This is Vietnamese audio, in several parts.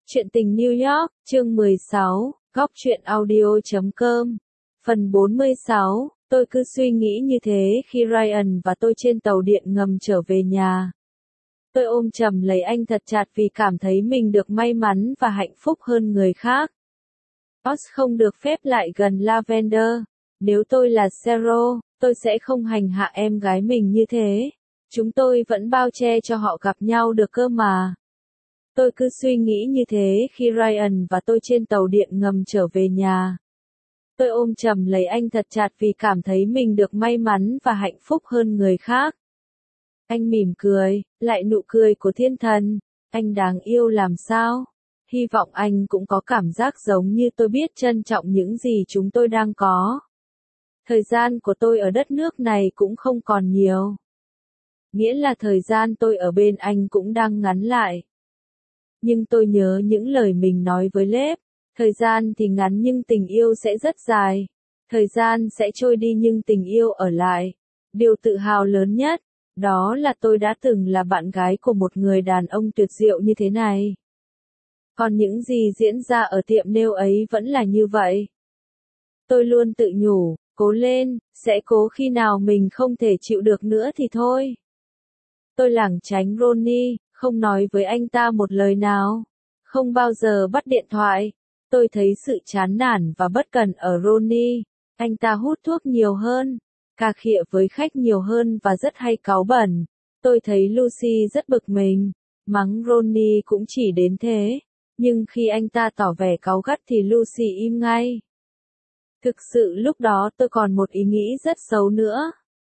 Chuyện tình New York, chương 16, góc truyện audio.com. Phần 46, tôi cứ suy nghĩ như thế khi Ryan và tôi trên tàu điện ngầm trở về nhà. Tôi ôm chầm lấy anh thật chặt vì cảm thấy mình được may mắn và hạnh phúc hơn người khác. Oz không được phép lại gần Lavender. Nếu tôi là Cheryl, tôi sẽ không hành hạ em gái mình như thế. Chúng tôi vẫn bao che cho họ gặp nhau được cơ mà. Tôi cứ suy nghĩ như thế khi Ryan và tôi trên tàu điện ngầm trở về nhà. Tôi ôm chầm lấy anh thật chặt vì cảm thấy mình được may mắn và hạnh phúc hơn người khác. Anh mỉm cười, lại nụ cười của thiên thần. Anh đáng yêu làm sao? Hy vọng anh cũng có cảm giác giống như tôi biết trân trọng những gì chúng tôi đang có. Thời gian của tôi ở đất nước này cũng không còn nhiều. Nghĩa là thời gian tôi ở bên anh cũng đang ngắn lại. Nhưng tôi nhớ những lời mình nói với Lếp. Thời gian thì ngắn nhưng tình yêu sẽ rất dài. Thời gian sẽ trôi đi nhưng tình yêu ở lại. Điều tự hào lớn nhất, đó là tôi đã từng là bạn gái của một người đàn ông tuyệt diệu như thế này. Còn những gì diễn ra ở tiệm nail ấy vẫn là như vậy. Tôi luôn tự nhủ, cố lên, sẽ cố khi nào mình không thể chịu được nữa thì thôi. Tôi lảng tránh Ronnie, không nói với anh ta một lời nào. Không bao giờ bắt điện thoại. Tôi thấy sự chán nản và bất cần ở Ronnie. Anh ta hút thuốc nhiều hơn, cà khịa với khách nhiều hơn và rất hay cáu bẩn. Tôi thấy Lucy rất bực mình. Mắng Ronnie cũng chỉ đến thế. Nhưng khi anh ta tỏ vẻ cáu gắt thì Lucy im ngay. Thực sự lúc đó tôi còn một ý nghĩ rất xấu nữa.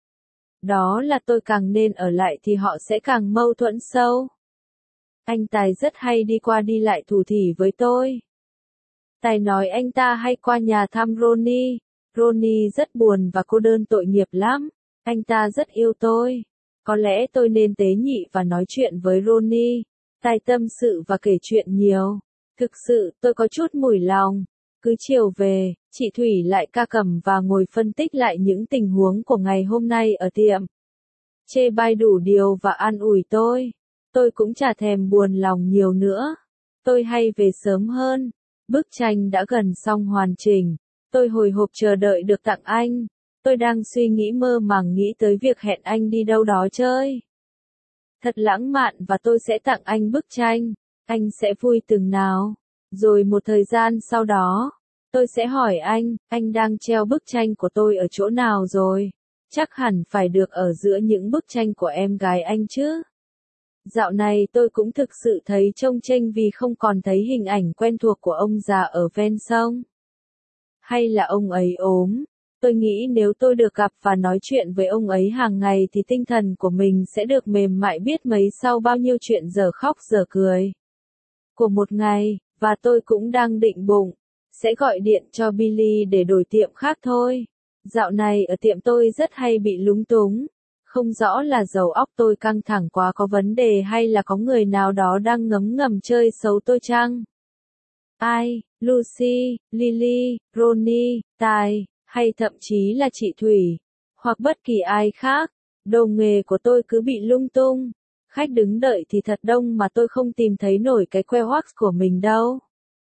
Đó là tôi càng nên ở lại thì họ sẽ càng mâu thuẫn sâu. Anh Tài rất hay đi qua đi lại thủ thỉ với tôi. Tài nói anh ta hay qua nhà thăm Ronnie. Ronnie rất buồn và cô đơn tội nghiệp lắm. Anh ta rất yêu tôi. Có lẽ tôi nên tế nhị và nói chuyện với Ronnie. Tài tâm sự và kể chuyện nhiều. Thực sự tôi có chút mủi lòng. Cứ chiều về, chị Thủy lại ca cẩm và ngồi phân tích lại những tình huống của ngày hôm nay ở tiệm. Chê bai đủ điều và an ủi tôi. Tôi cũng chả thèm buồn lòng nhiều nữa. Tôi hay về sớm hơn. Bức tranh đã gần xong hoàn chỉnh. Tôi hồi hộp chờ đợi được tặng anh. Tôi đang suy nghĩ mơ màng nghĩ tới việc hẹn anh đi đâu đó chơi. Thật lãng mạn và tôi sẽ tặng anh bức tranh. Anh sẽ vui từng nào. Rồi một thời gian sau đó, tôi sẽ hỏi anh đang treo bức tranh của tôi ở chỗ nào rồi? Chắc hẳn phải được ở giữa những bức tranh của em gái anh chứ. Dạo này tôi cũng thực sự thấy trông chênh vì không còn thấy hình ảnh quen thuộc của ông già ở ven sông. Hay là ông ấy ốm? Tôi nghĩ nếu tôi được gặp và nói chuyện với ông ấy hàng ngày thì tinh thần của mình sẽ được mềm mại biết mấy sau bao nhiêu chuyện giờ khóc giờ cười. Của một ngày, và tôi cũng đang định bụng, sẽ gọi điện cho Billy để đổi tiệm khác thôi. Dạo này ở tiệm tôi rất hay bị lúng túng. Không rõ là đầu óc tôi căng thẳng quá có vấn đề hay là có người nào đó đang ngấm ngầm chơi xấu tôi chăng? Ai, Lucy, Lily, Ronnie, Tài, hay thậm chí là chị Thủy, hoặc bất kỳ ai khác, đồ nghề của tôi cứ bị lung tung. Khách đứng đợi thì thật đông mà tôi không tìm thấy nổi cái que wax của mình đâu.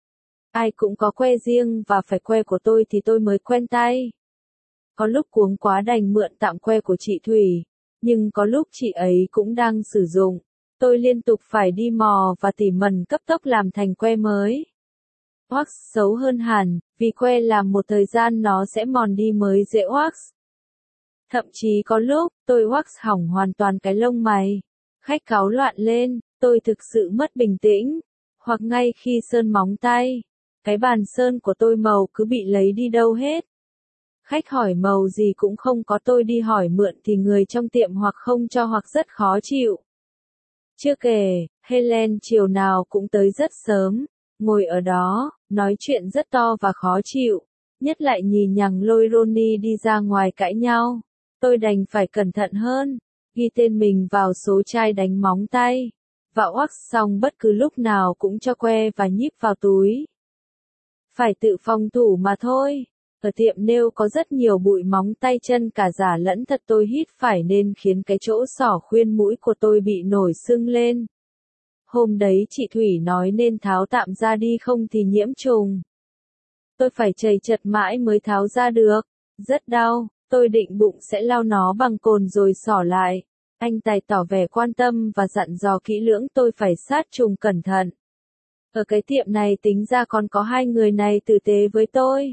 Ai cũng có que riêng và phải que của tôi thì tôi mới quen tay. Có lúc cuống quá đành mượn tạm que của chị Thủy, nhưng có lúc chị ấy cũng đang sử dụng. Tôi liên tục phải đi mò và tỉ mẩn cấp tốc làm thành que mới. Wax xấu hơn hẳn, vì que làm một thời gian nó sẽ mòn đi mới dễ wax. Thậm chí có lúc, tôi wax hỏng hoàn toàn cái lông mày. Khách cáu loạn lên, tôi thực sự mất bình tĩnh. Hoặc ngay khi sơn móng tay, cái bàn sơn của tôi màu cứ bị lấy đi đâu hết. Khách hỏi màu gì cũng không có, tôi đi hỏi mượn thì người trong tiệm hoặc không cho hoặc rất khó chịu. Chưa kể, Helen chiều nào cũng tới rất sớm, ngồi ở đó, nói chuyện rất to và khó chịu, nhất lại nhì nhằng lôi Ronnie đi ra ngoài cãi nhau. Tôi đành phải cẩn thận hơn, ghi tên mình vào số chai đánh móng tay, và wax xong bất cứ lúc nào cũng cho que và nhíp vào túi. Phải tự phòng thủ mà thôi. Ở tiệm nail có rất nhiều bụi móng tay chân cả giả lẫn thật, tôi hít phải nên khiến cái chỗ xỏ khuyên mũi của tôi bị nổi sưng lên. Hôm đấy chị Thủy nói nên tháo tạm ra đi không thì nhiễm trùng. Tôi phải chầy chật mãi mới tháo ra được. Rất đau, tôi định bụng sẽ lau nó bằng cồn rồi xỏ lại. Anh Tài tỏ vẻ quan tâm và dặn dò kỹ lưỡng tôi phải sát trùng cẩn thận. Ở cái tiệm này tính ra còn có hai người này tử tế với tôi.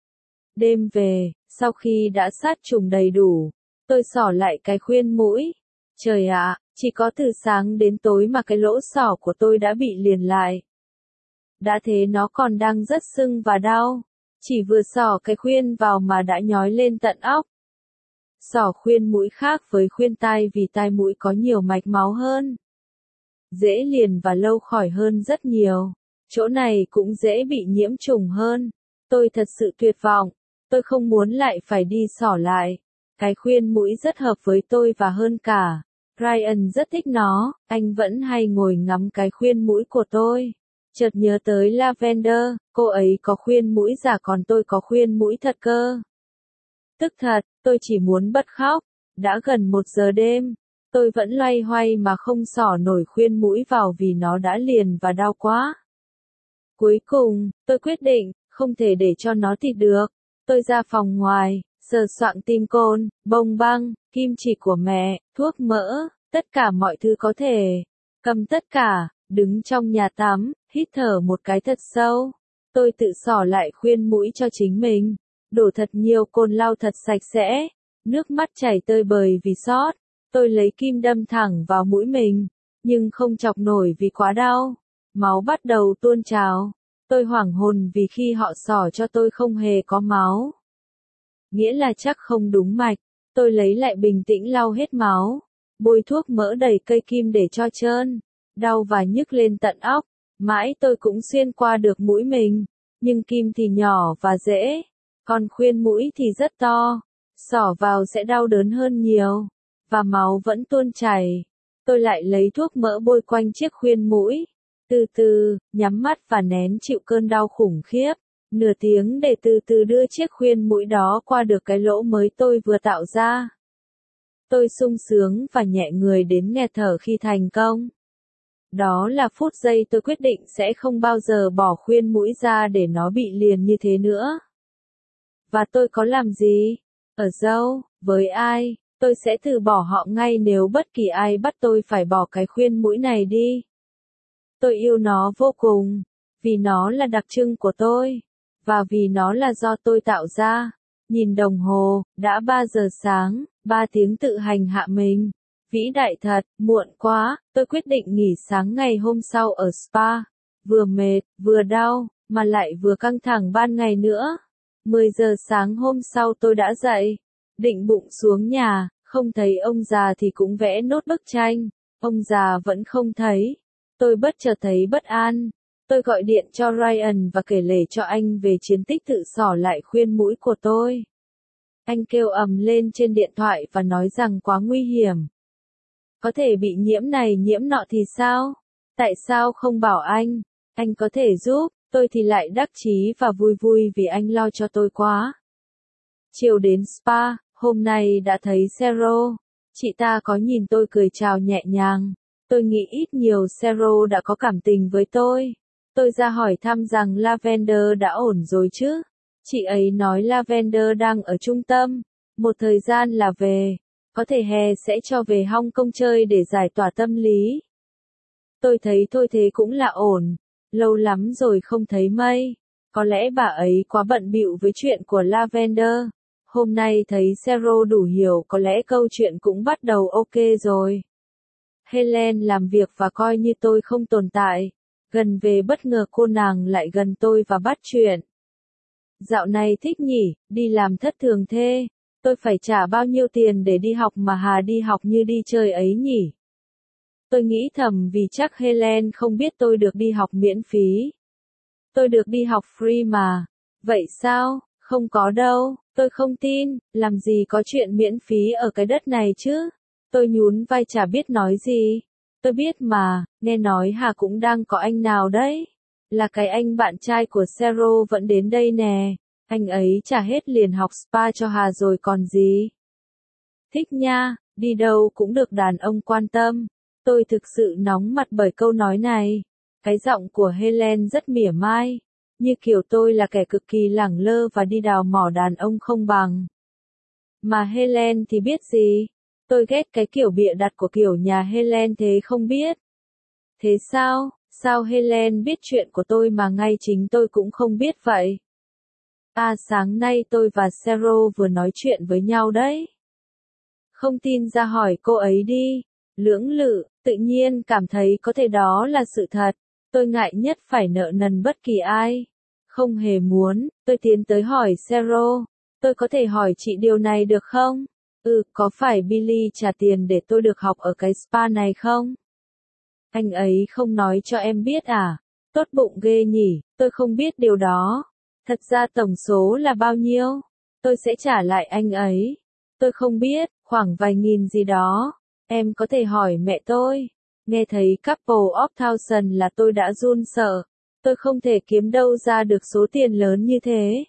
Đêm về, sau khi đã sát trùng đầy đủ, tôi xỏ lại cái khuyên mũi. Trời ạ, chỉ có từ sáng đến tối mà cái lỗ xỏ của tôi đã bị liền lại. Đã thế nó còn đang rất sưng và đau. Chỉ vừa xỏ cái khuyên vào mà đã nhói lên tận óc. Xỏ khuyên mũi khác với khuyên tai vì tai mũi có nhiều mạch máu hơn. Dễ liền và lâu khỏi hơn rất nhiều. Chỗ này cũng dễ bị nhiễm trùng hơn. Tôi thật sự tuyệt vọng. Tôi không muốn lại phải đi xỏ lại. Cái khuyên mũi rất hợp với tôi và hơn cả. Ryan rất thích nó, anh vẫn hay ngồi ngắm cái khuyên mũi của tôi. Chợt nhớ tới Lavender, cô ấy có khuyên mũi giả còn tôi có khuyên mũi thật cơ. Tức thật, tôi chỉ muốn bật khóc. Đã gần 1 giờ đêm, tôi vẫn loay hoay mà không xỏ nổi khuyên mũi vào vì nó đã liền và đau quá. Cuối cùng, tôi quyết định, không thể để cho nó thịt được. Tôi ra phòng ngoài, sờ soạng tim côn, bông băng, kim chỉ của mẹ, thuốc mỡ, tất cả mọi thứ có thể. Cầm tất cả, đứng trong nhà tắm, hít thở một cái thật sâu. Tôi tự xỏ lại khuyên mũi cho chính mình. Đổ thật nhiều cồn lau thật sạch sẽ. Nước mắt chảy tơi bời vì xót. Tôi lấy kim đâm thẳng vào mũi mình. Nhưng không chọc nổi vì quá đau. Máu bắt đầu tuôn trào. Tôi hoảng hồn vì khi họ xỏ cho tôi không hề có máu. Nghĩa là chắc không đúng mạch. Tôi lấy lại bình tĩnh lau hết máu. Bôi thuốc mỡ đầy cây kim để cho trơn. Đau và nhức lên tận óc. Mãi tôi cũng xuyên qua được mũi mình. Nhưng kim thì nhỏ và dễ. Còn khuyên mũi thì rất to. Xỏ vào sẽ đau đớn hơn nhiều. Và máu vẫn tuôn chảy. Tôi lại lấy thuốc mỡ bôi quanh chiếc khuyên mũi. Từ từ, nhắm mắt và nén chịu cơn đau khủng khiếp. Nửa tiếng để từ từ đưa chiếc khuyên mũi đó qua được cái lỗ mới tôi vừa tạo ra. Tôi sung sướng và nhẹ người đến nghẹt thở khi thành công. Đó là phút giây tôi quyết định sẽ không bao giờ bỏ khuyên mũi ra để nó bị liền như thế nữa. Và tôi có làm gì? Ở đâu? Với ai? Tôi sẽ từ bỏ họ ngay nếu bất kỳ ai bắt tôi phải bỏ cái khuyên mũi này đi. Tôi yêu nó vô cùng. Vì nó là đặc trưng của tôi. Và vì nó là do tôi tạo ra. Nhìn đồng hồ, đã 3 giờ sáng, 3 tiếng tự hành hạ mình. Vĩ đại thật, muộn quá, tôi quyết định nghỉ sáng ngày hôm sau ở spa. Vừa mệt, vừa đau, mà lại vừa căng thẳng ban ngày nữa. 10 giờ sáng hôm sau tôi đã dậy. Định bụng xuống nhà, không thấy ông già thì cũng vẽ nốt bức tranh. Ông già vẫn không thấy. Tôi bất chợt thấy bất an. Tôi gọi điện cho Ryan và kể lể cho anh về chiến tích tự xỏ lại khuyên mũi của tôi. Anh kêu ầm lên trên điện thoại và nói rằng quá nguy hiểm. Có thể bị nhiễm này nhiễm nọ thì sao? Tại sao không bảo anh? Anh có thể giúp, tôi thì lại đắc chí và vui vui vì anh lo cho tôi quá. Chiều đến spa, hôm nay đã thấy Sero. Chị ta có nhìn tôi cười chào nhẹ nhàng. Tôi nghĩ ít nhiều Sero đã có cảm tình với tôi. Tôi ra hỏi thăm rằng Lavender đã ổn rồi chứ. Chị ấy nói Lavender đang ở trung tâm. Một thời gian là về. Có thể hè sẽ cho về Hong Kong chơi để giải tỏa tâm lý. Tôi thấy thôi thế cũng là ổn. Lâu lắm rồi không thấy mây. Có lẽ bà ấy quá bận bịu với chuyện của Lavender. Hôm nay thấy Sero đủ hiểu có lẽ câu chuyện cũng bắt đầu ok rồi. Helen làm việc và coi như tôi không tồn tại. Gần về bất ngờ cô nàng lại gần tôi và bắt chuyện. Dạo này thích nhỉ, đi làm thất thường thế. Tôi phải trả bao nhiêu tiền để đi học mà Hà đi học như đi chơi ấy nhỉ? Tôi nghĩ thầm vì chắc Helen không biết tôi được đi học miễn phí. Tôi được đi học free mà. Vậy sao? Không có đâu, tôi không tin, làm gì có chuyện miễn phí ở cái đất này chứ? Tôi nhún vai chả biết nói gì. Tôi biết mà, nghe nói Hà cũng đang có anh nào đấy. Là cái anh bạn trai của Sero vẫn đến đây nè. Anh ấy trả hết liền học spa cho Hà rồi còn gì. Thích nha, đi đâu cũng được đàn ông quan tâm. Tôi thực sự nóng mặt bởi câu nói này. Cái giọng của Helen rất mỉa mai, như kiểu tôi là kẻ cực kỳ lẳng lơ và đi đào mỏ đàn ông không bằng. Mà Helen thì biết gì? Tôi ghét cái kiểu bịa đặt của kiểu nhà Helen thế không biết. Thế sao? Sao Helen biết chuyện của tôi mà ngay chính tôi cũng không biết vậy? À, sáng nay tôi và Cheryl vừa nói chuyện với nhau đấy. Không tin ra hỏi cô ấy đi. Lưỡng lự, tự nhiên cảm thấy có thể đó là sự thật. Tôi ngại nhất phải nợ nần bất kỳ ai. Không hề muốn, tôi tiến tới hỏi Cheryl. Tôi có thể hỏi chị điều này được không? Có phải Billy trả tiền để tôi được học ở cái spa này không? Anh ấy không nói cho em biết à? Tốt bụng ghê nhỉ, tôi không biết điều đó. Thật ra tổng số là bao nhiêu? Tôi sẽ trả lại anh ấy. Tôi không biết, khoảng vài nghìn gì đó. Em có thể hỏi mẹ tôi. Nghe thấy couple of thousand là tôi đã run sợ. Tôi không thể kiếm đâu ra được số tiền lớn như thế.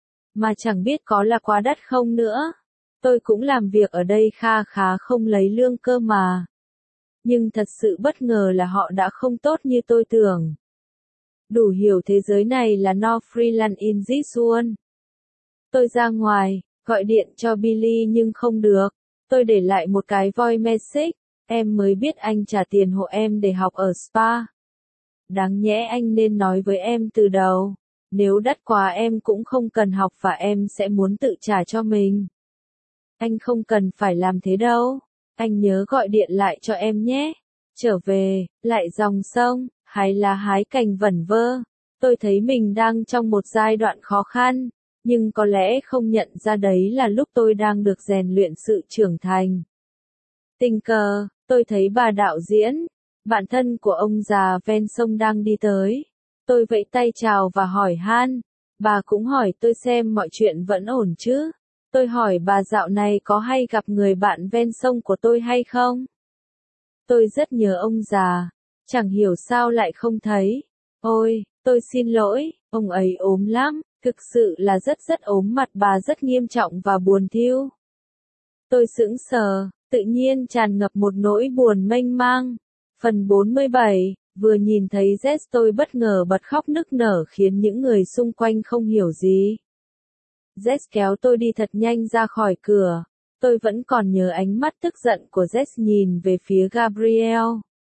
Mà chẳng biết có là quá đắt không nữa. Tôi cũng làm việc ở đây kha khá không lấy lương cơ mà. Nhưng thật sự bất ngờ là họ đã không tốt như tôi tưởng. Đủ hiểu thế giới này là no freelance in this one. Tôi ra ngoài, gọi điện cho Billy nhưng không được. Tôi để lại một cái voice message. Em mới biết anh trả tiền hộ em để học ở spa. Đáng nhẽ anh nên nói với em từ đầu. Nếu đắt quá em cũng không cần học và em sẽ muốn tự trả cho mình. Anh không cần phải làm thế đâu. Anh nhớ gọi điện lại cho em nhé. Trở về, lại dòng sông, hay là hái cành vẩn vơ. Tôi thấy mình đang trong một giai đoạn khó khăn, nhưng có lẽ không nhận ra đấy là lúc tôi đang được rèn luyện sự trưởng thành. Tình cờ, tôi thấy bà đạo diễn, bạn thân của ông già ven sông đang đi tới. Tôi vẫy tay chào và hỏi han. Bà cũng hỏi tôi xem mọi chuyện vẫn ổn chứ. Tôi hỏi bà dạo này có hay gặp người bạn ven sông của tôi hay không? Tôi rất nhớ ông già. Chẳng hiểu sao lại không thấy. Ôi, tôi xin lỗi, ông ấy ốm lắm, thực sự là rất ốm, mặt bà rất nghiêm trọng và buồn thiu. Tôi sững sờ, tự nhiên tràn ngập một nỗi buồn mênh mang. Phần 47, vừa nhìn thấy Jess tôi bất ngờ bật khóc nức nở khiến những người xung quanh không hiểu gì. Jess kéo tôi đi thật nhanh ra khỏi cửa. Tôi vẫn còn nhớ ánh mắt tức giận của Jess nhìn về phía Gabriel.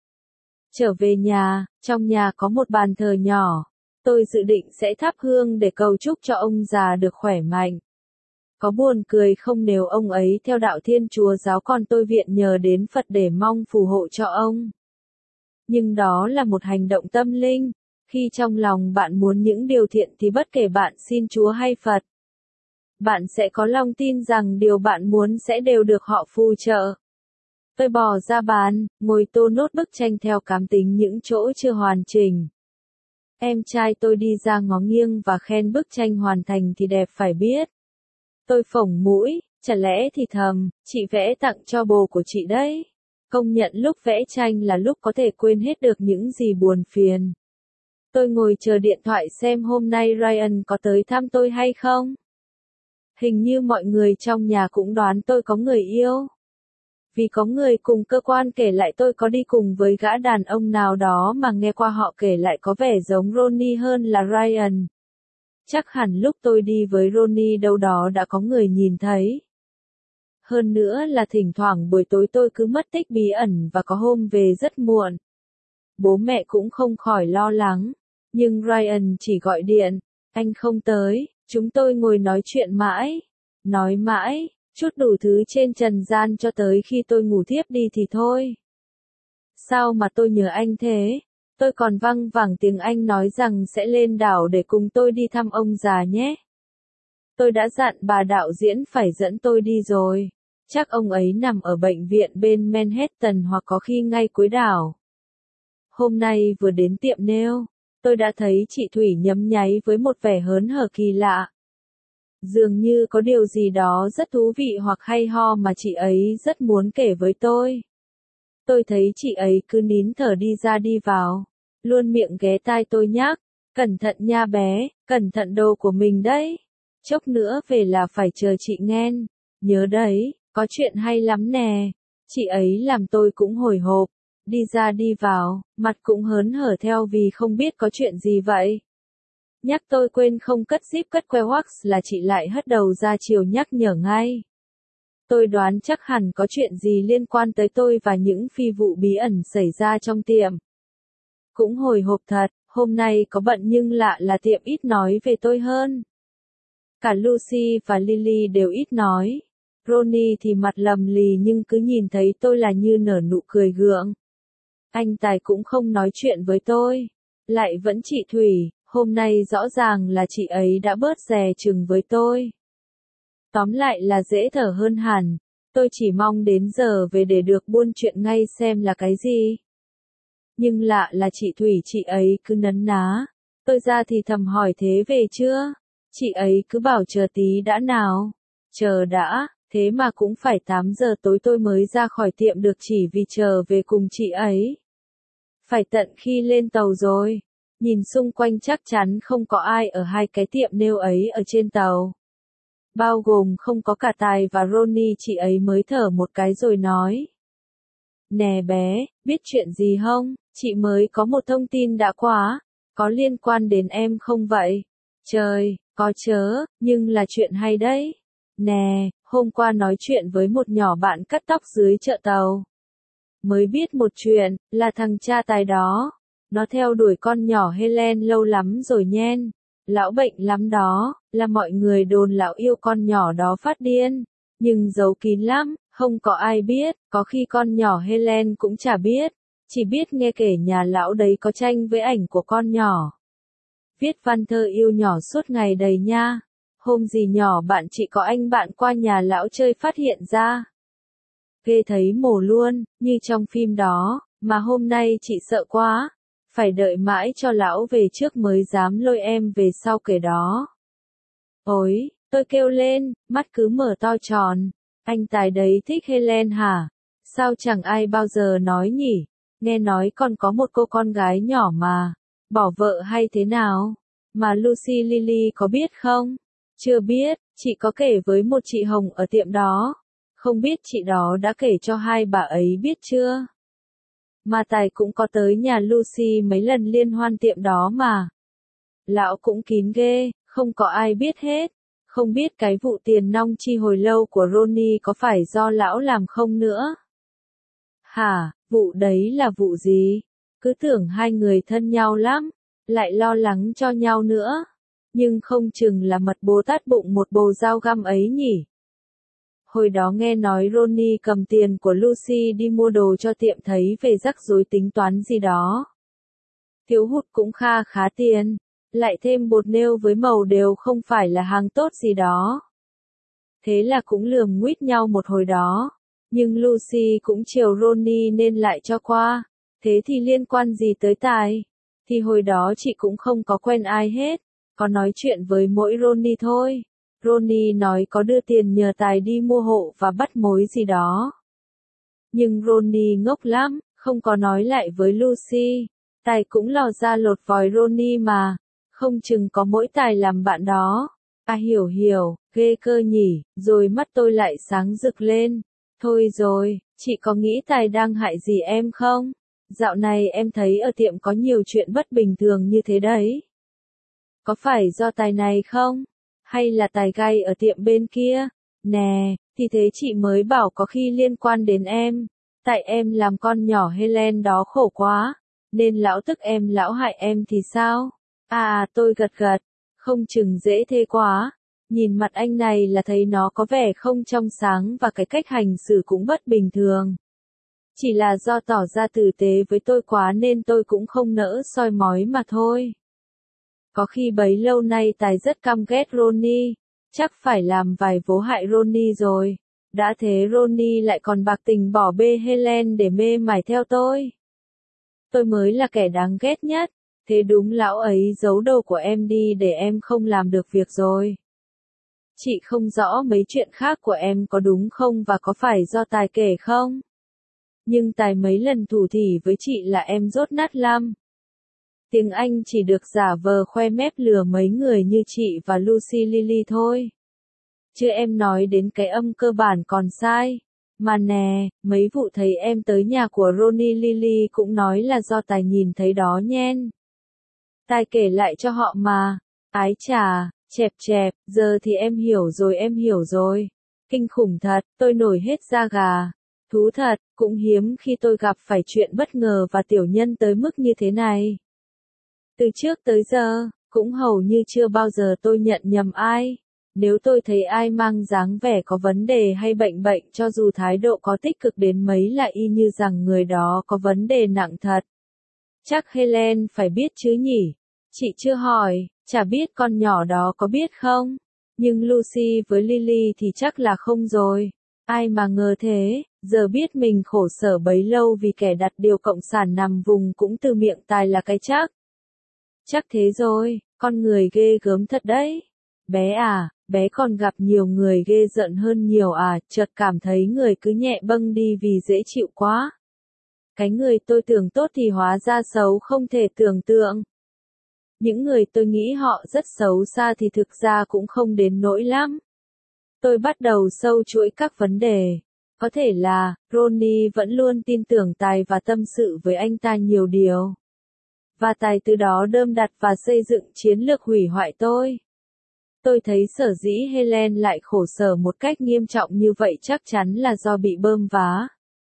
Trở về nhà, trong nhà có một bàn thờ nhỏ. Tôi dự định sẽ thắp hương để cầu chúc cho ông già được khỏe mạnh. Có buồn cười không nếu ông ấy theo đạo Thiên Chúa giáo còn tôi viện nhờ đến Phật để mong phù hộ cho ông. Nhưng đó là một hành động tâm linh. Khi trong lòng bạn muốn những điều thiện thì bất kể bạn xin Chúa hay Phật, bạn sẽ có lòng tin rằng điều bạn muốn sẽ đều được họ phù trợ. Tôi bỏ ra bàn, ngồi tô nốt bức tranh theo cảm tính những chỗ chưa hoàn chỉnh. Em trai tôi đi ra ngó nghiêng và khen bức tranh hoàn thành thì đẹp phải biết. Tôi phổng mũi, chả lẽ thì thầm, chị vẽ tặng cho bồ của chị đấy. Công nhận lúc vẽ tranh là lúc có thể quên hết được những gì buồn phiền. Tôi ngồi chờ điện thoại xem hôm nay Ryan có tới thăm tôi hay không. Hình như mọi người trong nhà cũng đoán tôi có người yêu. Vì có người cùng cơ quan kể lại tôi có đi cùng với gã đàn ông nào đó mà nghe qua họ kể lại có vẻ giống Ronnie hơn là Ryan. Chắc hẳn lúc tôi đi với Ronnie đâu đó đã có người nhìn thấy. Hơn nữa là thỉnh thoảng buổi tối tôi cứ mất tích bí ẩn và có hôm về rất muộn. Bố mẹ cũng không khỏi lo lắng. Nhưng Ryan chỉ gọi điện. Anh không tới. Chúng tôi ngồi nói chuyện mãi. Nói mãi. Chút đủ thứ trên trần gian cho tới khi tôi ngủ thiếp đi thì thôi. Sao mà tôi nhớ anh thế? Tôi còn văng vẳng tiếng Anh nói rằng sẽ lên đảo để cùng tôi đi thăm ông già nhé. Tôi đã dặn bà đạo diễn phải dẫn tôi đi rồi. Chắc ông ấy nằm ở bệnh viện bên Manhattan hoặc có khi ngay cuối đảo. Hôm nay vừa đến tiệm nail, tôi đã thấy chị Thủy nhấm nháy với một vẻ hớn hở kỳ lạ. Dường như có điều gì đó rất thú vị hoặc hay ho mà chị ấy rất muốn kể với tôi. Tôi thấy chị ấy cứ nín thở đi ra đi vào, luôn miệng ghé tai tôi nhắc, cẩn thận nha bé, cẩn thận đồ của mình đấy. Chốc nữa về là phải chờ chị nghen, nhớ đấy, có chuyện hay lắm nè. Chị ấy làm tôi cũng hồi hộp, đi ra đi vào, mặt cũng hớn hở theo vì không biết có chuyện gì vậy. Nhắc tôi quên không cất zip cất que wax là chị lại hất đầu ra chiều nhắc nhở ngay. Tôi đoán chắc hẳn có chuyện gì liên quan tới tôi và những phi vụ bí ẩn xảy ra trong tiệm. Cũng hồi hộp thật, hôm nay có bận nhưng lạ là tiệm ít nói về tôi hơn. Cả Lucy và Lily đều ít nói. Ronnie thì mặt lầm lì nhưng cứ nhìn thấy tôi là như nở nụ cười gượng. Anh Tài cũng không nói chuyện với tôi. Lại vẫn chị Thủy, hôm nay rõ ràng là chị ấy đã bớt dè chừng với tôi. Tóm lại là dễ thở hơn hẳn. Tôi chỉ mong đến giờ về để được buôn chuyện ngay xem là cái gì. Nhưng lạ là chị Thủy chị ấy cứ nấn ná. Tôi ra thì thầm hỏi thế về chưa? Chị ấy cứ bảo chờ tí đã nào. Chờ đã, thế mà cũng phải 8 giờ tối tôi mới ra khỏi tiệm được chỉ vì chờ về cùng chị ấy. Phải tận khi lên tàu rồi. Nhìn xung quanh chắc chắn không có ai ở hai cái tiệm nêu ấy ở trên tàu. Bao gồm không có cả Tài và Ronnie. Chị ấy mới thở một cái rồi nói. Nè bé, biết chuyện gì không? Chị mới có một thông tin đã quá. Có liên quan đến em không vậy? Trời, có chớ, nhưng là chuyện hay đấy. Nè, hôm qua nói chuyện với một nhỏ bạn cắt tóc dưới chợ tàu. Mới biết một chuyện, là thằng cha Tài đó. Nó theo đuổi con nhỏ Helen lâu lắm rồi nhen. Lão bệnh lắm đó, là mọi người đồn lão yêu con nhỏ đó phát điên. Nhưng giấu kín lắm, không có ai biết, có khi con nhỏ Helen cũng chả biết. Chỉ biết nghe kể nhà lão đấy có tranh với ảnh của con nhỏ. Viết văn thơ yêu nhỏ suốt ngày đầy nha. Hôm gì nhỏ bạn chị có anh bạn qua nhà lão chơi phát hiện ra. Ghê thấy mồ luôn, như trong phim đó, mà hôm nay chị sợ quá. Phải đợi mãi cho lão về trước mới dám lôi em về sau kể đó. Ôi, tôi kêu lên, mắt cứ mở to tròn. Anh Tài đấy thích Helen hả? Sao chẳng ai bao giờ nói nhỉ? Nghe nói còn có một cô con gái nhỏ mà. Bỏ vợ hay thế nào? Mà Lucy Lily có biết không? Chưa biết, chị có kể với một chị Hồng ở tiệm đó. Không biết chị đó đã kể cho hai bà ấy biết chưa? Mà Tài cũng có tới nhà Lucy mấy lần liên hoan tiệm đó mà. Lão cũng kín ghê, không có ai biết hết. Không biết cái vụ tiền nong chi hồi lâu của Ronnie có phải do lão làm không nữa? Hả, vụ đấy là vụ gì? Cứ tưởng hai người thân nhau lắm, lại lo lắng cho nhau nữa. Nhưng không chừng là mật bồ tát bụng một bồ dao găm ấy nhỉ? Hồi đó nghe nói Ronnie cầm tiền của Lucy đi mua đồ cho tiệm thấy về rắc rối tính toán gì đó. Thiếu hụt cũng kha khá tiền, lại thêm bột nêu với màu đều không phải là hàng tốt gì đó. Thế là cũng lườm nguýt nhau một hồi đó. Nhưng Lucy cũng chiều Ronnie nên lại cho qua. Thế thì liên quan gì tới Tài? Thì hồi đó chị cũng không có quen ai hết. Có nói chuyện với mỗi Ronnie thôi. Ronnie nói có đưa tiền nhờ Tài đi mua hộ và bắt mối gì đó. Nhưng Ronnie ngốc lắm, không có nói lại với Lucy. Tài cũng lò ra lột vòi Ronnie mà. Không chừng có mỗi Tài làm bạn đó. À hiểu, ghê cơ nhỉ, rồi mắt tôi lại sáng rực lên. Thôi rồi, chị có nghĩ Tài đang hại gì em không? Dạo này em thấy ở tiệm có nhiều chuyện bất bình thường như thế đấy. Có phải do Tài này không? Hay là Tài gay ở tiệm bên kia? Nè, thì thế chị mới bảo có khi liên quan đến em. Tại em làm con nhỏ Helen đó khổ quá. Nên lão tức em lão hại em thì sao? À tôi gật gật. Không chừng dễ thế quá. Nhìn mặt anh này là thấy nó có vẻ không trong sáng và cái cách hành xử cũng bất bình thường. Chỉ là do tỏ ra tử tế với tôi quá nên tôi cũng không nỡ soi mói mà thôi. Có khi bấy lâu nay Tài rất căm ghét Ronnie. Chắc phải làm vài vố hại Ronnie rồi. Đã thế Ronnie lại còn bạc tình bỏ bê Helen để mê mải theo tôi. Tôi mới là kẻ đáng ghét nhất. Thế đúng lão ấy giấu đầu của em đi để em không làm được việc rồi. Chị không rõ mấy chuyện khác của em có đúng không và có phải do Tài kể không? Nhưng Tài mấy lần thủ thỉ với chị là em dốt nát lắm. Tiếng Anh chỉ được giả vờ khoe mép lừa mấy người như chị và Lucy Lily thôi. Chứ em nói đến cái âm cơ bản còn sai. Mà nè, mấy vụ thấy em tới nhà của Ronnie Lily cũng nói là do Tài nhìn thấy đó nhen. Tài kể lại cho họ mà. Ái chà, chẹp chẹp, giờ thì em hiểu rồi em hiểu rồi. Kinh khủng thật, tôi nổi hết da gà. Thú thật, cũng hiếm khi tôi gặp phải chuyện bất ngờ và tiểu nhân tới mức như thế này. Từ trước tới giờ, cũng hầu như chưa bao giờ tôi nhận nhầm ai. Nếu tôi thấy ai mang dáng vẻ có vấn đề hay bệnh cho dù thái độ có tích cực đến mấy là y như rằng người đó có vấn đề nặng thật. Chắc Helen phải biết chứ nhỉ? Chị chưa hỏi, chả biết con nhỏ đó có biết không? Nhưng Lucy với Lily thì chắc là không rồi. Ai mà ngờ thế, giờ biết mình khổ sở bấy lâu vì kẻ đặt điều cộng sản nằm vùng cũng từ miệng Tài là cái chắc. Chắc thế rồi, con người ghê gớm thật đấy. Bé à, bé còn gặp nhiều người ghê giận hơn nhiều à, chợt cảm thấy người cứ nhẹ bâng đi vì dễ chịu quá. Cái người tôi tưởng tốt thì hóa ra xấu không thể tưởng tượng. Những người tôi nghĩ họ rất xấu xa thì thực ra cũng không đến nỗi lắm. Tôi bắt đầu sâu chuỗi các vấn đề. Có thể là, Ronnie vẫn luôn tin tưởng Tài và tâm sự với anh ta nhiều điều. Và Tài từ đó đơm đặt và xây dựng chiến lược hủy hoại tôi. Tôi thấy sở dĩ Helen lại khổ sở một cách nghiêm trọng như vậy chắc chắn là do bị bơm vá.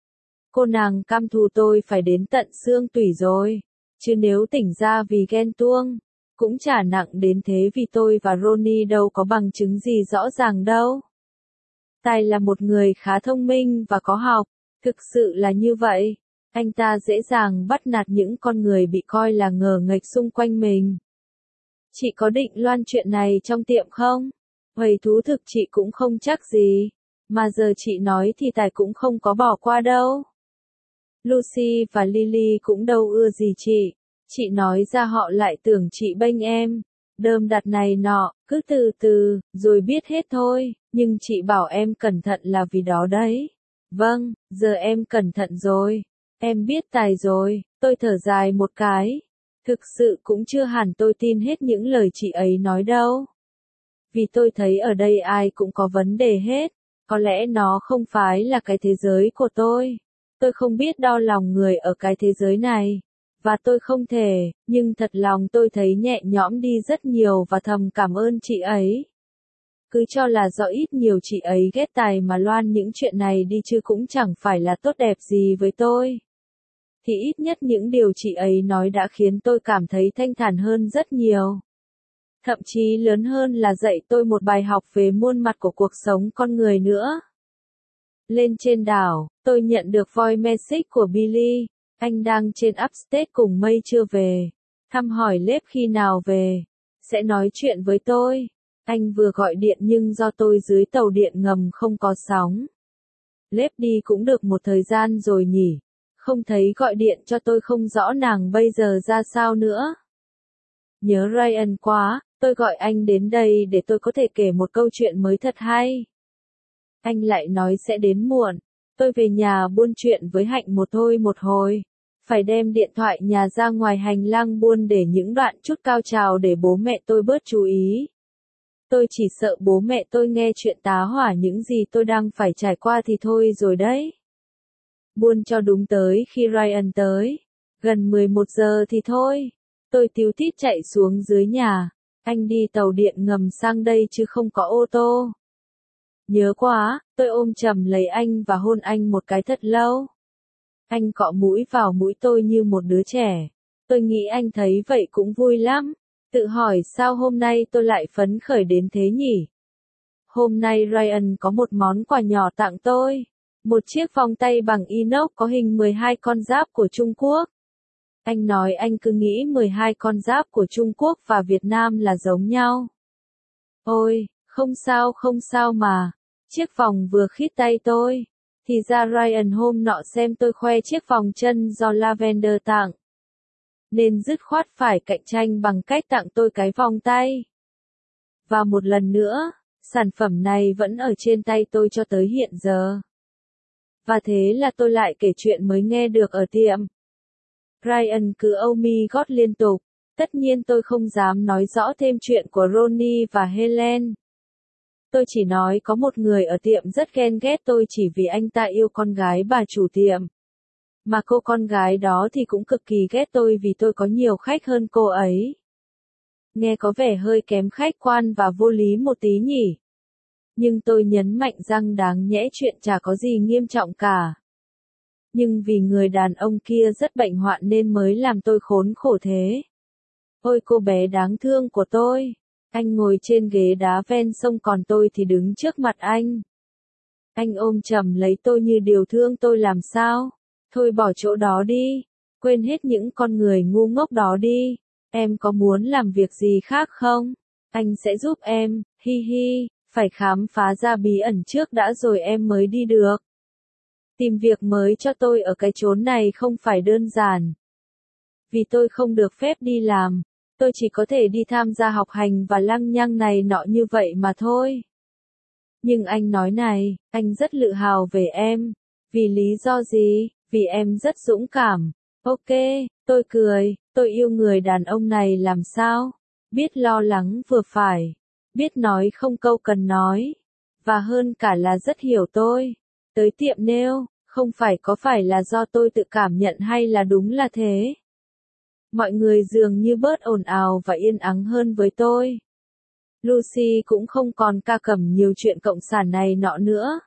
Cô nàng căm thù tôi phải đến tận xương tủy rồi. Chứ nếu tỉnh ra vì ghen tuông, cũng chả nặng đến thế vì tôi và Ronnie đâu có bằng chứng gì rõ ràng đâu. Tài là một người khá thông minh và có học, thực sự là như vậy. Anh ta dễ dàng bắt nạt những con người bị coi là ngờ nghệch xung quanh mình. Chị có định loan chuyện này trong tiệm không? Vậy thú thực chị cũng không chắc gì. Mà giờ chị nói thì Tài cũng không có bỏ qua đâu. Lucy và Lily cũng đâu ưa gì chị. Chị nói ra họ lại tưởng chị bênh em. Đơm đặt này nọ, cứ từ từ, rồi biết hết thôi. Nhưng chị bảo em cẩn thận là vì đó đấy. Vâng, giờ em cẩn thận rồi. Em biết Tài rồi, tôi thở dài một cái. Thực sự cũng chưa hẳn tôi tin hết những lời chị ấy nói đâu. Vì tôi thấy ở đây ai cũng có vấn đề hết. Có lẽ nó không phải là cái thế giới của tôi. Tôi không biết đo lòng người ở cái thế giới này. Và tôi không thể, nhưng thật lòng tôi thấy nhẹ nhõm đi rất nhiều và thầm cảm ơn chị ấy. Cứ cho là do ít nhiều chị ấy ghét Tài mà loan những chuyện này đi chứ cũng chẳng phải là tốt đẹp gì với tôi. Thì ít nhất những điều chị ấy nói đã khiến tôi cảm thấy thanh thản hơn rất nhiều. Thậm chí lớn hơn là dạy tôi một bài học về muôn mặt của cuộc sống con người nữa. Lên trên đảo, tôi nhận được voice message của Billy. Anh đang trên upstate cùng May chưa về. Thăm hỏi Lếp khi nào về. Sẽ nói chuyện với tôi. Anh vừa gọi điện nhưng do tôi dưới tàu điện ngầm không có sóng. Lếp đi cũng được một thời gian rồi nhỉ. Không thấy gọi điện cho tôi không rõ nàng bây giờ ra sao nữa. Nhớ Ryan quá, tôi gọi anh đến đây để tôi có thể kể một câu chuyện mới thật hay. Anh lại nói sẽ đến muộn. Tôi về nhà buôn chuyện với Hạnh một hồi. Phải đem điện thoại nhà ra ngoài hành lang buôn để những đoạn chút cao trào để bố mẹ tôi bớt chú ý. Tôi chỉ sợ bố mẹ tôi nghe chuyện tá hỏa những gì tôi đang phải trải qua thì thôi rồi đấy. Buôn cho đúng tới khi Ryan tới. Gần 11 giờ thì thôi. Tôi tíu tít chạy xuống dưới nhà. Anh đi tàu điện ngầm sang đây chứ không có ô tô. Nhớ quá, tôi ôm chầm lấy anh và hôn anh một cái thật lâu. Anh cọ mũi vào mũi tôi như một đứa trẻ. Tôi nghĩ anh thấy vậy cũng vui lắm. Tự hỏi sao hôm nay tôi lại phấn khởi đến thế nhỉ? Hôm nay Ryan có một món quà nhỏ tặng tôi. Một chiếc vòng tay bằng inox có hình 12 con giáp của Trung Quốc. Anh nói anh cứ nghĩ 12 con giáp của Trung Quốc và Việt Nam là giống nhau. Ôi, không sao mà. Chiếc vòng vừa khít tay tôi. Thì ra Ryan hôm nọ xem tôi khoe chiếc vòng chân do Lavender tặng. Nên dứt khoát phải cạnh tranh bằng cách tặng tôi cái vòng tay. Và một lần nữa, sản phẩm này vẫn ở trên tay tôi cho tới hiện giờ. Và thế là tôi lại kể chuyện mới nghe được ở tiệm. Ryan cứ âu mi gót liên tục. Tất nhiên tôi không dám nói rõ thêm chuyện của Ronnie và Helen. Tôi chỉ nói có một người ở tiệm rất ghen ghét tôi chỉ vì anh ta yêu con gái bà chủ tiệm. Mà cô con gái đó thì cũng cực kỳ ghét tôi vì tôi có nhiều khách hơn cô ấy. Nghe có vẻ hơi kém khách quan và vô lý một tí nhỉ. Nhưng tôi nhấn mạnh rằng đáng nhẽ chuyện chả có gì nghiêm trọng cả. Nhưng vì người đàn ông kia rất bệnh hoạn nên mới làm tôi khốn khổ thế. Ôi cô bé đáng thương của tôi. Anh ngồi trên ghế đá ven sông còn tôi thì đứng trước mặt anh. Anh ôm chầm lấy tôi như điều thương tôi làm sao. Thôi bỏ chỗ đó đi. Quên hết những con người ngu ngốc đó đi. Em có muốn làm việc gì khác không? Anh sẽ giúp em, hi hi, phải khám phá ra bí ẩn trước đã rồi em mới đi được. Tìm việc mới cho tôi ở cái chốn này không phải đơn giản. Vì tôi không được phép đi làm, tôi chỉ có thể đi tham gia học hành và lăng nhăng này nọ như vậy mà thôi. Nhưng anh nói này, anh rất tự hào về em. Vì lý do gì? Vì em rất dũng cảm. Ok, tôi cười, tôi yêu người đàn ông này làm sao? Biết lo lắng vừa phải, biết nói không câu cần nói, và hơn cả là rất hiểu tôi. Tới tiệm nail, không phải là do tôi tự cảm nhận hay là đúng là thế. Mọi người dường như bớt ồn ào và yên ắng hơn với tôi. Lucy cũng không còn ca cẩm nhiều chuyện cộng sản này nọ nữa.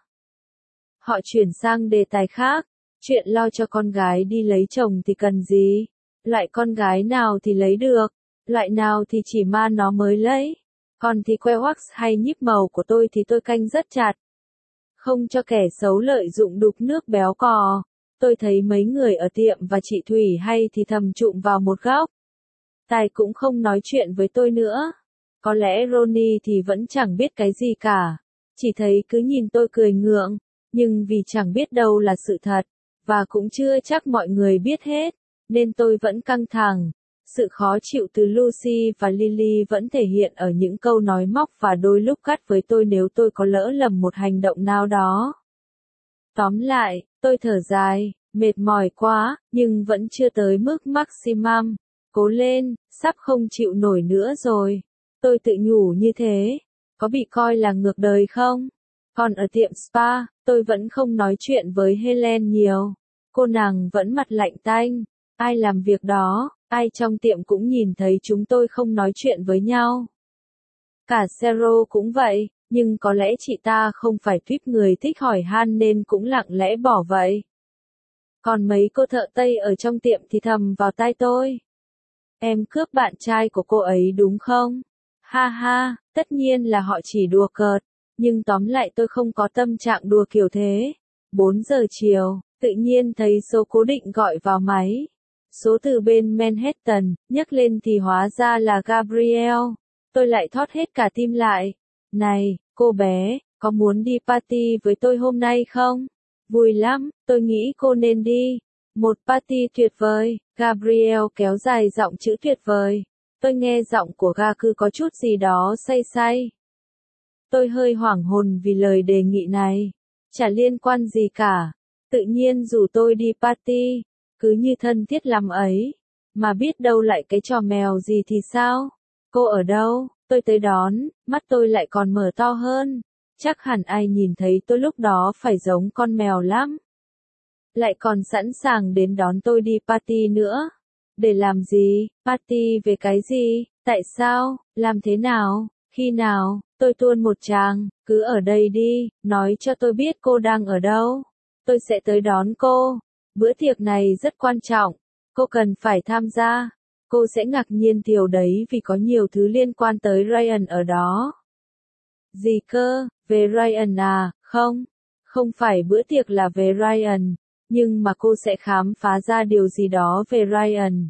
Họ chuyển sang đề tài khác. Chuyện lo cho con gái đi lấy chồng thì cần gì? Loại con gái nào thì lấy được? Loại nào thì chỉ ma nó mới lấy? Còn thì que wax hay nhíp màu của tôi thì tôi canh rất chặt. Không cho kẻ xấu lợi dụng đục nước béo cò. Tôi thấy mấy người ở tiệm và chị Thủy hay thì thầm trụm vào một góc. Tài cũng không nói chuyện với tôi nữa. Có lẽ Ronnie thì vẫn chẳng biết cái gì cả. Chỉ thấy cứ nhìn tôi cười ngượng. Nhưng vì chẳng biết đâu là sự thật. Và cũng chưa chắc mọi người biết hết. Nên tôi vẫn căng thẳng. Sự khó chịu từ Lucy và Lily vẫn thể hiện ở những câu nói móc và đôi lúc gắt với tôi nếu tôi có lỡ lầm một hành động nào đó. Tóm lại, tôi thở dài, mệt mỏi quá, nhưng vẫn chưa tới mức maximum. Cố lên, sắp không chịu nổi nữa rồi. Tôi tự nhủ như thế. Có bị coi là ngược đời không? Còn ở tiệm spa, tôi vẫn không nói chuyện với Helen nhiều. Cô nàng vẫn mặt lạnh tanh. Ai làm việc đó, ai trong tiệm cũng nhìn thấy chúng tôi không nói chuyện với nhau. Cả Sero cũng vậy, nhưng có lẽ chị ta không phải tuýp người thích hỏi han nên cũng lặng lẽ bỏ vậy. Còn mấy cô thợ Tây ở trong tiệm thì thầm vào tai tôi. Em cướp bạn trai của cô ấy đúng không? Ha ha, tất nhiên là họ chỉ đùa cợt, nhưng tóm lại tôi không có tâm trạng đùa kiểu thế. 4 giờ chiều, tự nhiên thấy số cố định gọi vào máy. Số từ bên Manhattan, nhấc lên thì hóa ra là Gabrielle. Tôi lại thót hết cả tim lại. Này, cô bé, có muốn đi party với tôi hôm nay không? Vui lắm, tôi nghĩ cô nên đi. Một party tuyệt vời, Gabrielle kéo dài giọng chữ tuyệt vời. Tôi nghe giọng của Ga cứ có chút gì đó say say. Tôi hơi hoảng hồn vì lời đề nghị này. Chả liên quan gì cả. Tự nhiên rủ tôi đi party. Cứ như thân thiết lắm ấy. Mà biết đâu lại cái trò mèo gì thì sao? Cô ở đâu? Tôi tới đón, mắt tôi lại còn mở to hơn. Chắc hẳn ai nhìn thấy tôi lúc đó phải giống con mèo lắm. Lại còn sẵn sàng đến đón tôi đi party nữa. Để làm gì? Party về cái gì? Tại sao? Làm thế nào? Khi nào? Tôi tuôn một tràng, cứ ở đây đi, nói cho tôi biết cô đang ở đâu. Tôi sẽ tới đón cô. Bữa tiệc này rất quan trọng. Cô cần phải tham gia. Cô sẽ ngạc nhiên điều đấy vì có nhiều thứ liên quan tới Ryan ở đó. Gì cơ? Về Ryan à? Không. Không phải bữa tiệc là về Ryan. Nhưng mà cô sẽ khám phá ra điều gì đó về Ryan.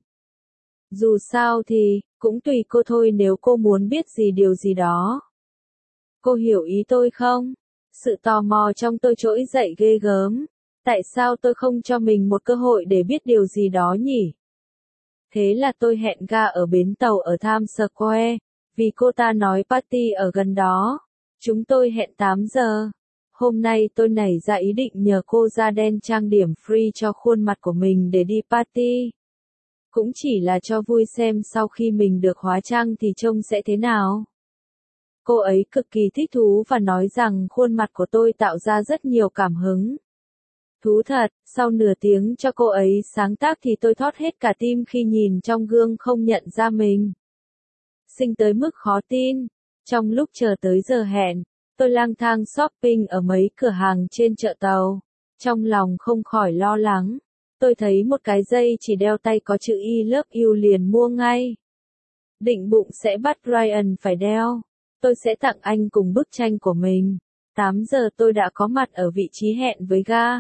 Dù sao thì, cũng tùy cô thôi nếu cô muốn biết điều gì đó. Cô hiểu ý tôi không? Sự tò mò trong tôi trỗi dậy ghê gớm. Tại sao tôi không cho mình một cơ hội để biết điều gì đó nhỉ? Thế là tôi hẹn Ga ở bến tàu ở Times Square, vì cô ta nói party ở gần đó. Chúng tôi hẹn 8 giờ. Hôm nay tôi nảy ra ý định nhờ cô da đen trang điểm free cho khuôn mặt của mình để đi party. Cũng chỉ là cho vui xem sau khi mình được hóa trang thì trông sẽ thế nào. cô ấy cực kỳ thích thú và nói rằng khuôn mặt của tôi tạo ra rất nhiều cảm hứng. Thú thật, sau nửa tiếng cho cô ấy sáng tác thì tôi thót hết cả tim khi nhìn trong gương không nhận ra mình. Xinh tới mức khó tin. Trong lúc chờ tới giờ hẹn, tôi lang thang shopping ở mấy cửa hàng trên chợ tàu. Trong lòng không khỏi lo lắng. Tôi thấy một cái dây chỉ đeo tay có chữ I love you liền mua ngay. Định bụng sẽ bắt Ryan phải đeo. Tôi sẽ tặng anh cùng bức tranh của mình. 8 giờ tôi đã có mặt ở vị trí hẹn với ga.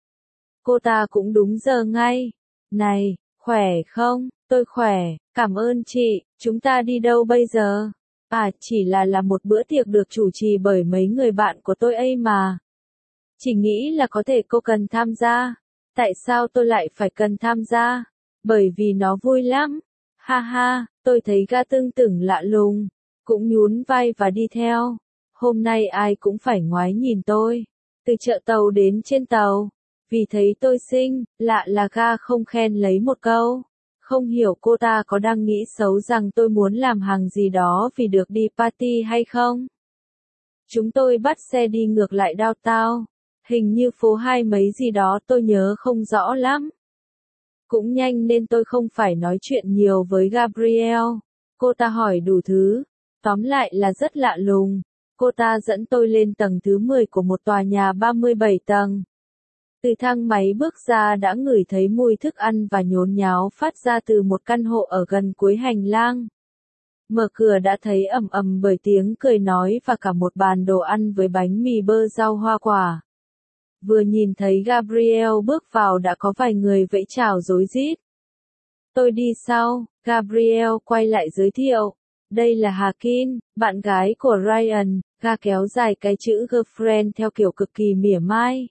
Cô ta cũng đúng giờ ngay. Này, khỏe không? Tôi khỏe, cảm ơn chị, chúng ta đi đâu bây giờ? À, chỉ là một bữa tiệc được chủ trì bởi mấy người bạn của tôi ấy mà. Chỉ nghĩ là có thể cô cần tham gia. Tại sao tôi lại phải cần tham gia? Bởi vì nó vui lắm. Ha ha, tôi thấy ga tưng tửng lạ lùng. Cũng nhún vai và đi theo. Hôm nay ai cũng phải ngoái nhìn tôi. Từ chợ tàu đến trên tàu. Vì thấy tôi xinh, lạ là ga không khen lấy một câu. Không hiểu cô ta có đang nghĩ xấu rằng tôi muốn làm hàng gì đó vì được đi party hay không? Chúng tôi bắt xe đi ngược lại downtown. Hình như phố 2 mấy gì đó tôi nhớ không rõ lắm. Cũng nhanh nên tôi không phải nói chuyện nhiều với Gabrielle. Cô ta hỏi đủ thứ. Tóm lại là rất lạ lùng. Cô ta dẫn tôi lên tầng thứ 10 của một tòa nhà 37 tầng. Từ thang máy bước ra đã ngửi thấy mùi thức ăn và nhốn nháo phát ra từ một căn hộ ở gần cuối hành lang. Mở cửa đã thấy ầm ầm bởi tiếng cười nói và cả một bàn đồ ăn với bánh mì bơ rau hoa quả. Vừa nhìn thấy Gabrielle bước vào đã có vài người vẫy chào rối rít. Tôi đi sau, Gabrielle quay lại giới thiệu. Đây là Hà Kin, bạn gái của Ryan, Ga kéo dài cái chữ girlfriend theo kiểu cực kỳ mỉa mai.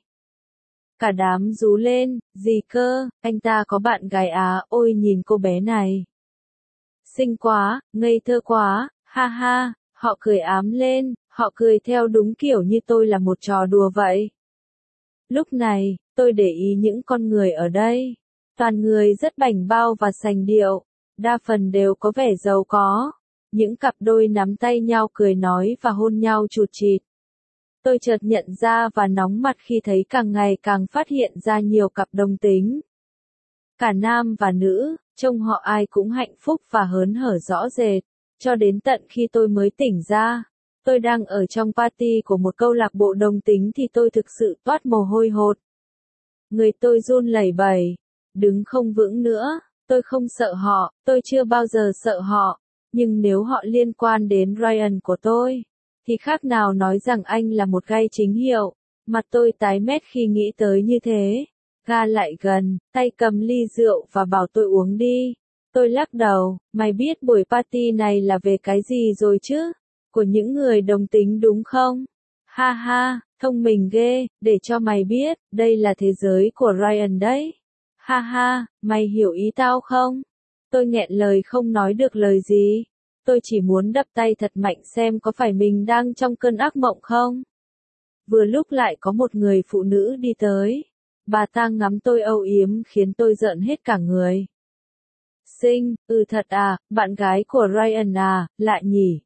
Cả đám rú lên, gì cơ, anh ta có bạn gái à, ôi nhìn cô bé này. Xinh quá, ngây thơ quá, ha ha, họ cười ám lên, họ cười theo đúng kiểu như tôi là một trò đùa vậy. Lúc này, tôi để ý những con người ở đây. Toàn người rất bảnh bao và sành điệu, đa phần đều có vẻ giàu có. Những cặp đôi nắm tay nhau cười nói và hôn nhau chụt chịt. Tôi chợt nhận ra và nóng mặt khi thấy càng ngày càng phát hiện ra nhiều cặp đồng tính. Cả nam và nữ, trông họ ai cũng hạnh phúc và hớn hở rõ rệt. Cho đến tận khi tôi mới tỉnh ra, tôi đang ở trong party của một câu lạc bộ đồng tính thì tôi thực sự toát mồ hôi hột. Người tôi run lẩy bẩy, đứng không vững nữa, tôi không sợ họ, tôi chưa bao giờ sợ họ, nhưng nếu họ liên quan đến Ryan của tôi, thì khác nào nói rằng anh là một gay chính hiệu. Mặt tôi tái mét khi nghĩ tới như thế. Ga lại gần, tay cầm ly rượu và bảo tôi uống đi. Tôi lắc đầu, mày biết buổi party này là về cái gì rồi chứ? Của những người đồng tính đúng không? Ha ha, thông minh ghê, để cho mày biết, đây là thế giới của Ryan đấy. Ha ha, mày hiểu ý tao không? Tôi nghẹn lời không nói được lời gì. Tôi chỉ muốn đập tay thật mạnh xem có phải mình đang trong cơn ác mộng không. Vừa lúc lại có một người phụ nữ đi tới. Bà ta ngắm tôi âu yếm khiến tôi rợn hết cả người. Xinh, thật à, bạn gái của Ryan à, lạ nhỉ.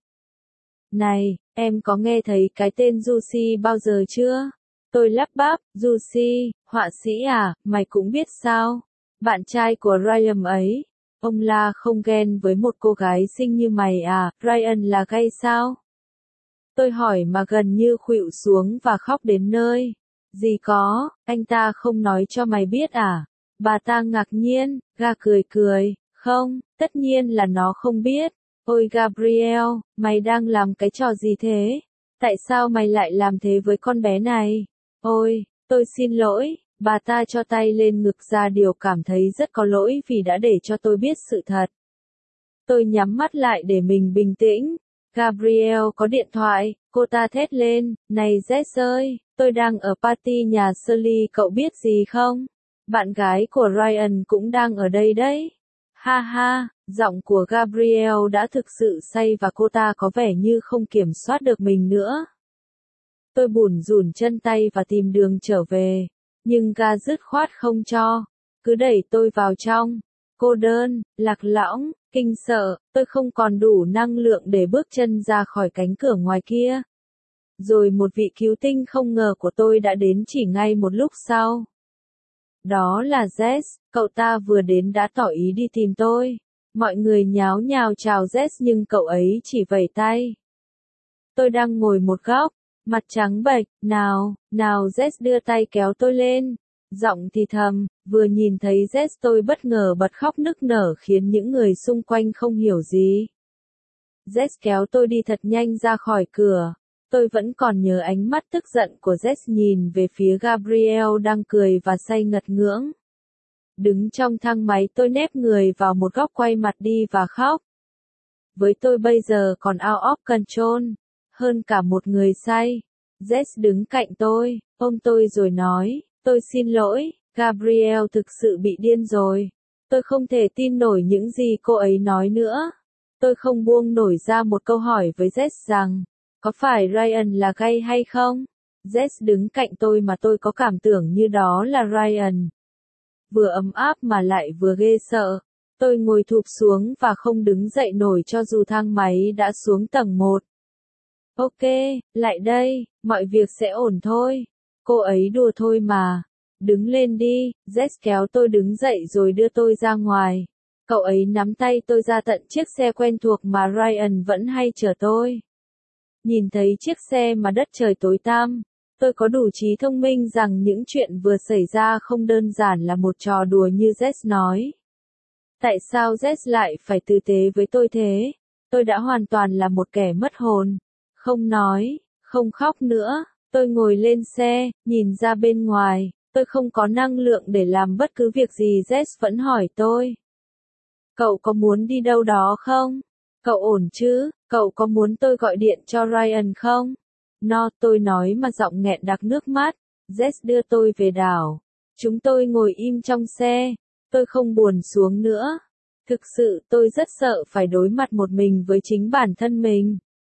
Này, em có nghe thấy cái tên Juicy bao giờ chưa? Tôi lắp bắp, Juicy, họa sĩ à, mày cũng biết sao? Bạn trai của Ryan ấy. Ông la không ghen với một cô gái xinh như mày à, Ryan là gay sao? Tôi hỏi mà gần như khuỵu xuống và khóc đến nơi. Gì có, anh ta không nói cho mày biết à? Bà ta ngạc nhiên, Ga cười cười, không, tất nhiên là nó không biết. Ôi Gabriel, mày đang làm cái trò gì thế? Tại sao mày lại làm thế với con bé này? Ôi, tôi xin lỗi. Bà ta cho tay lên ngực ra điều cảm thấy rất có lỗi vì đã để cho tôi biết sự thật. Tôi nhắm mắt lại để mình bình tĩnh. Gabriel có điện thoại, cô ta thét lên, này Jess ơi, tôi đang ở party nhà Shirley cậu biết gì không? Bạn gái của Ryan cũng đang ở đây đấy. Ha ha, giọng của Gabriel đã thực sự say và cô ta có vẻ như không kiểm soát được mình nữa. Tôi bủn rủn chân tay và tìm đường trở về. Nhưng Ga dứt khoát không cho, cứ đẩy tôi vào trong. cô đơn, lạc lõng, kinh sợ, tôi không còn đủ năng lượng để bước chân ra khỏi cánh cửa ngoài kia. Rồi một vị cứu tinh không ngờ của tôi đã đến chỉ ngay một lúc sau. Đó là Jess, cậu ta vừa đến đã tỏ ý đi tìm tôi. Mọi người nháo nhào chào Jess nhưng cậu ấy chỉ vẫy tay. Tôi đang ngồi một góc, mặt trắng bệch, nào, Jess đưa tay kéo tôi lên. Giọng thì thầm, vừa nhìn thấy Jess tôi bất ngờ bật khóc nức nở khiến những người xung quanh không hiểu gì. Jess kéo tôi đi thật nhanh ra khỏi cửa. Tôi vẫn còn nhớ ánh mắt tức giận của Jess nhìn về phía Gabriel đang cười và say ngật ngưỡng. Đứng trong thang máy tôi nép người vào một góc quay mặt đi và khóc. Với tôi bây giờ còn out of control, hơn cả một người say. Jess đứng cạnh tôi, ôm tôi rồi nói, tôi xin lỗi, Gabriel thực sự bị điên rồi. Tôi không thể tin nổi những gì cô ấy nói nữa. Tôi không buông nổi ra một câu hỏi với Jess rằng, có phải Ryan là gay hay không? Jess đứng cạnh tôi mà tôi có cảm tưởng như đó là Ryan. Vừa ấm áp mà lại vừa ghê sợ. Tôi ngồi thụp xuống và không đứng dậy nổi cho dù thang máy đã xuống tầng 1. Ok, lại đây, mọi việc sẽ ổn thôi. Cô ấy đùa thôi mà. Đứng lên đi, Jess kéo tôi đứng dậy rồi đưa tôi ra ngoài. Cậu ấy nắm tay tôi ra tận chiếc xe quen thuộc mà Ryan vẫn hay chở tôi. Nhìn thấy chiếc xe mà đất trời tối tăm, tôi có đủ trí thông minh rằng những chuyện vừa xảy ra không đơn giản là một trò đùa như Jess nói. Tại sao Jess lại phải tử tế với tôi thế? Tôi đã hoàn toàn là một kẻ mất hồn. Không nói, không khóc nữa. Tôi ngồi lên xe, nhìn ra bên ngoài. Tôi không có năng lượng để làm bất cứ việc gì. Jess vẫn hỏi tôi. Cậu có muốn đi đâu đó không? Cậu ổn chứ? Cậu có muốn tôi gọi điện cho Ryan không? No, tôi nói mà giọng nghẹn đặc nước mắt. Jess đưa tôi về đảo. Chúng tôi ngồi im trong xe. Tôi không buồn xuống nữa. Thực sự tôi rất sợ phải đối mặt một mình với chính bản thân mình.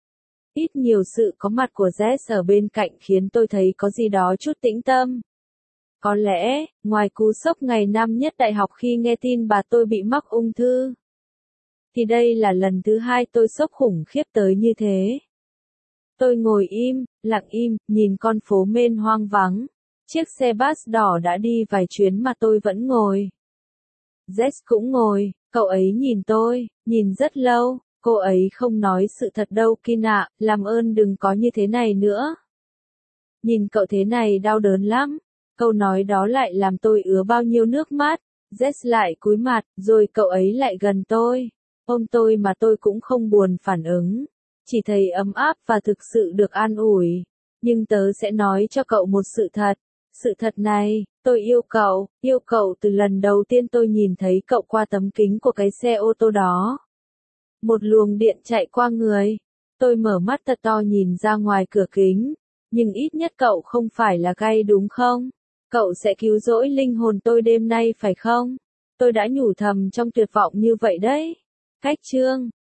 Ít nhiều sự có mặt của Jess ở bên cạnh khiến tôi thấy có gì đó chút tĩnh tâm. Có lẽ, ngoài cú sốc ngày năm nhất đại học khi nghe tin bà tôi bị mắc ung thư, thì đây là lần thứ hai tôi sốc khủng khiếp tới như thế. Tôi ngồi im, lặng im, nhìn con phố mênh hoang vắng. Chiếc xe bus đỏ đã đi vài chuyến mà tôi vẫn ngồi. Jess cũng ngồi, cậu ấy nhìn tôi, nhìn rất lâu. Cô ấy không nói sự thật đâu Kina, làm ơn đừng có như thế này nữa. Nhìn cậu thế này đau đớn lắm. Câu nói đó lại làm tôi ứa bao nhiêu nước mắt. Jess lại cúi mặt, rồi cậu ấy lại gần tôi. Ôm tôi mà tôi cũng không buồn phản ứng. Chỉ thấy ấm áp và thực sự được an ủi. Nhưng tớ sẽ nói cho cậu một sự thật. Sự thật này, tôi yêu cậu từ lần đầu tiên tôi nhìn thấy cậu qua tấm kính của cái xe ô tô đó. Một luồng điện chạy qua người. Tôi mở mắt thật to nhìn ra ngoài cửa kính. Nhưng ít nhất cậu không phải là gay đúng không? Cậu sẽ cứu rỗi linh hồn tôi đêm nay phải không? Tôi đã nhủ thầm trong tuyệt vọng như vậy đấy. Cách chương